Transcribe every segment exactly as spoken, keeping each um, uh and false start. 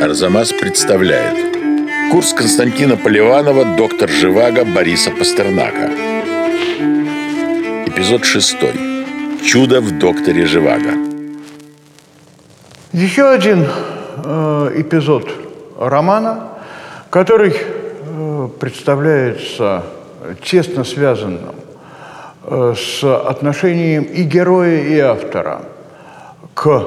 Арзамас представляет курс Константина Поливанова «Доктор Живаго» Бориса Пастернака. Эпизод шестой. Чудо в докторе Живаго. Еще один э, эпизод романа, который э, представляется тесно связанным э, с отношением и героя, и автора к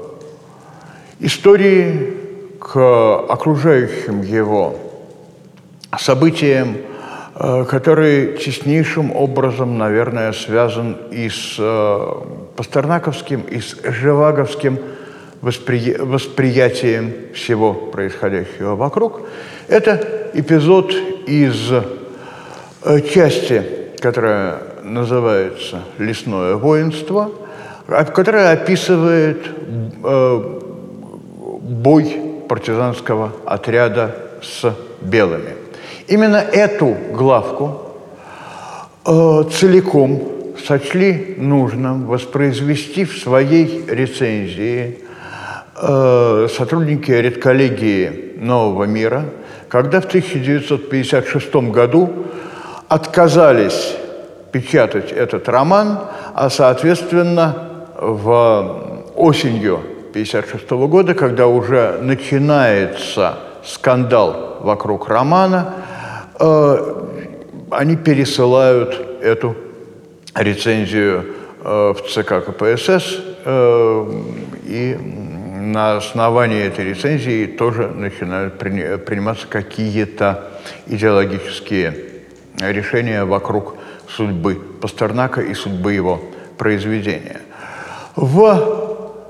истории, к окружающим его событиям, который теснейшим образом, наверное, связан и с пастернаковским, и с живаговским воспри... восприятием всего происходящего вокруг. Это эпизод из части, которая называется «Лесное воинство», которая описывает бой партизанского отряда с белыми. Именно эту главку э, целиком сочли нужным воспроизвести в своей рецензии э, сотрудники редколлегии «Нового мира», когда в тысяча девятьсот пятьдесят шестом году отказались печатать этот роман, а, соответственно, в осенью пятьдесят шестого года, когда уже начинается скандал вокруг романа, э, они пересылают эту рецензию э, в ЦК КПСС, э, и на основании этой рецензии тоже начинают при, приниматься какие-то идеологические решения вокруг судьбы Пастернака и судьбы его произведения. В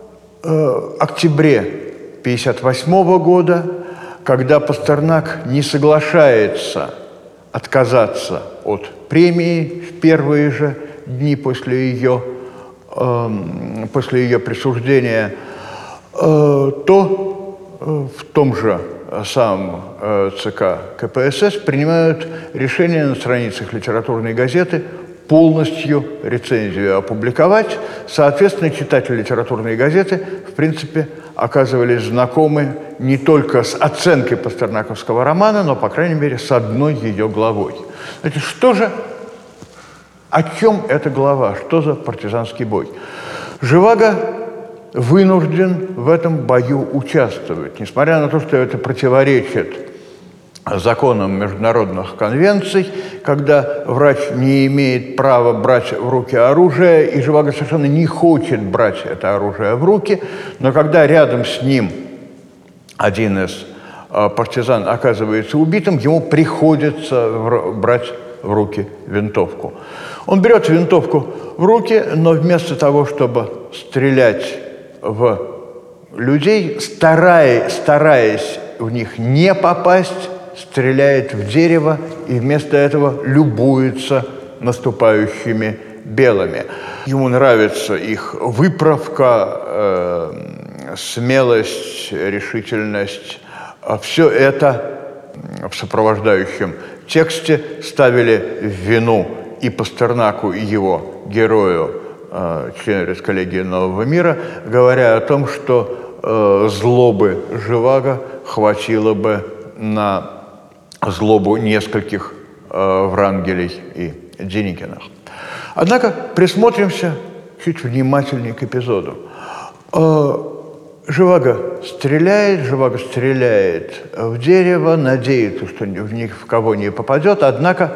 октябре пятьдесят восьмого года, когда Пастернак не соглашается отказаться от премии в первые же дни после ее, э, после ее присуждения, э, то э, в том же самом э, ЦК КПСС принимают решение на страницах литературной газеты полностью рецензию опубликовать. Соответственно, читатели литературной газеты, в принципе, оказывались знакомы не только с оценкой пастернаковского романа, но, по крайней мере, с одной ее главой. Значит, что же, о чем эта глава, что за партизанский бой? Живаго вынужден в этом бою участвовать, несмотря на то, что это противоречит законам международных конвенций, когда врач не имеет права брать в руки оружие, и Живаго совершенно не хочет брать это оружие в руки, но когда рядом с ним один из партизан оказывается убитым, ему приходится брать в руки винтовку. Он берет винтовку в руки, но вместо того, чтобы стрелять в людей, стараясь, стараясь в них не попасть, стреляет в дерево и вместо этого любуется наступающими белыми. Ему нравится их выправка, э, смелость, решительность. Все это в сопровождающем тексте ставили в вину и Пастернаку, и его герою, э, члену редколлегии «Нового мира», говоря о том, что э, злобы Живаго хватило бы на злобу нескольких э, Врангелей и Деникиных. Однако присмотримся чуть внимательнее к эпизоду. Э, Живаго стреляет, Живаго стреляет в дерево, надеется, что в них в кого не попадет, однако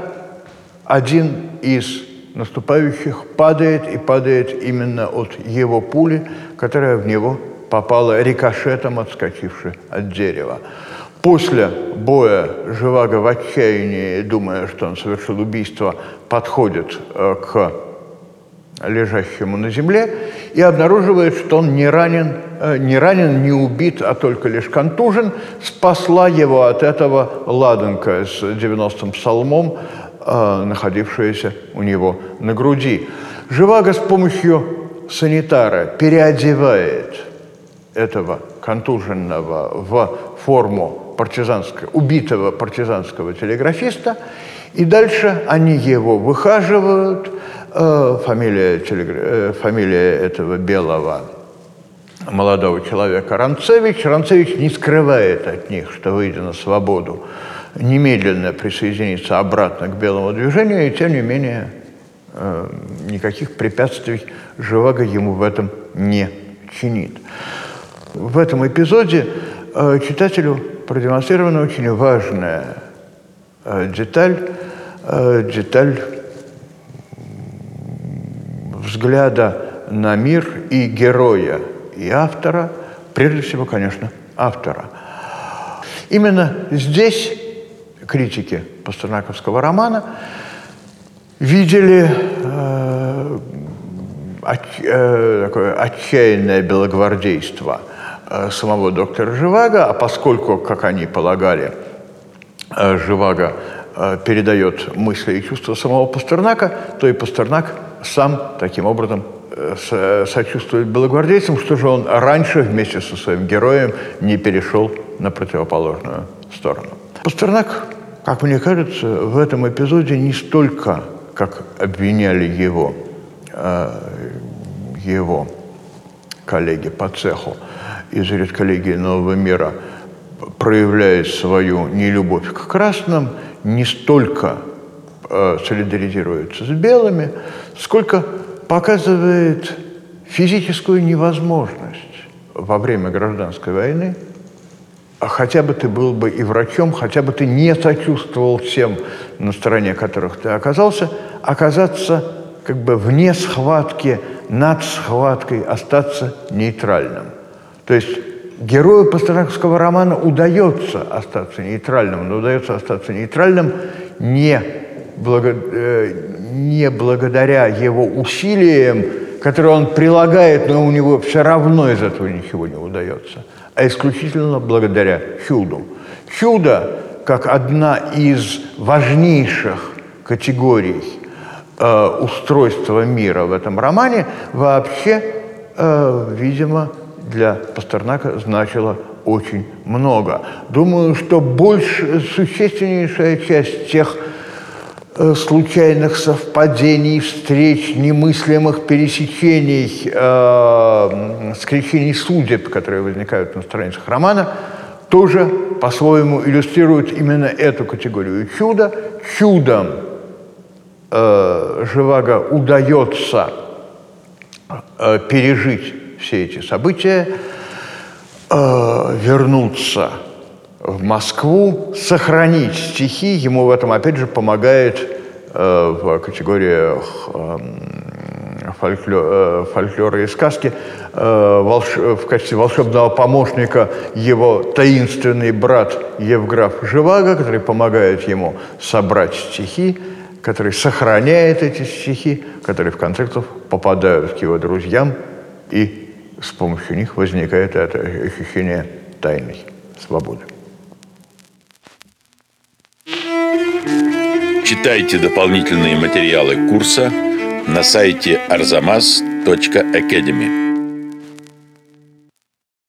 один из наступающих падает, и падает именно от его пули, которая в него попала рикошетом, отскочивши от дерева. После боя Живаго в отчаянии, думая, что он совершил убийство, подходит э, к лежащему на земле и обнаруживает, что он не ранен, э, не ранен, не убит, а только лишь контужен. Спасла его от этого ладанка с девяностым псалмом, э, находившаяся у него на груди. Живаго с помощью санитара переодевает этого контуженного в форму партизанского, убитого партизанского телеграфиста, и дальше они его выхаживают. Фамилия, телегра... Фамилия этого белого молодого человека Ранцевич. Ранцевич не скрывает от них, что, выйдя на свободу, немедленно присоединится обратно к белому движению, и тем не менее никаких препятствий Живаго ему в этом не чинит. В этом эпизоде читателю продемонстрирована очень важная деталь, деталь взгляда на мир и героя, и автора, прежде всего, конечно, автора. Именно здесь критики пастернаковского романа видели э, от, э, такое отчаянное белогвардейство э, самого доктора Живаго, а поскольку, как они полагали, э, Живаго э, передает мысли и чувства самого Пастернака, то и Пастернак сам таким образом э, сочувствует белогвардейцам, что же он раньше вместе со своим героем не перешел на противоположную сторону. Пастернак, как мне кажется, в этом эпизоде не столько, как обвиняли его, э, его коллеги по цеху из редколлегии «Нового мира», проявляет свою нелюбовь к красным, не столько э, солидаризируется с белыми, сколько показывает физическую невозможность во время гражданской войны, хотя бы ты был бы и врачом, хотя бы ты не сочувствовал тем, на стороне которых ты оказался, оказаться как бы вне схватки, над схваткой, остаться нейтральным. То есть герою пастернаковского романа удается остаться нейтральным, но удается остаться нейтральным не, благо, э, не благодаря его усилиям, которые он прилагает, но у него все равно из этого ничего не удается, а исключительно благодаря чуду. Чудо, как одна из важнейших категорий э, устройства мира в этом романе, вообще, э, видимо, для Пастернака значило очень много. Думаю, что больше, существеннейшая часть тех э, случайных совпадений, встреч, немыслимых пересечений, э, скрещений судеб, которые возникают на страницах романа, тоже по-своему иллюстрируют именно эту категорию чуда. Чудом э, Живаго удается э, пережить все эти события, э, вернуться в Москву, сохранить стихи. Ему в этом, опять же, помогает э, в категориях э, фольклор, э, фольклора и сказки э, волш, в качестве волшебного помощника его таинственный брат Евграф Живаго, который помогает ему собрать стихи, который сохраняет эти стихи, которые в конце концов попадают к его друзьям, и с помощью них возникает это ощущение тайной свободы. Читайте дополнительные материалы курса на сайте арзамас точка академи.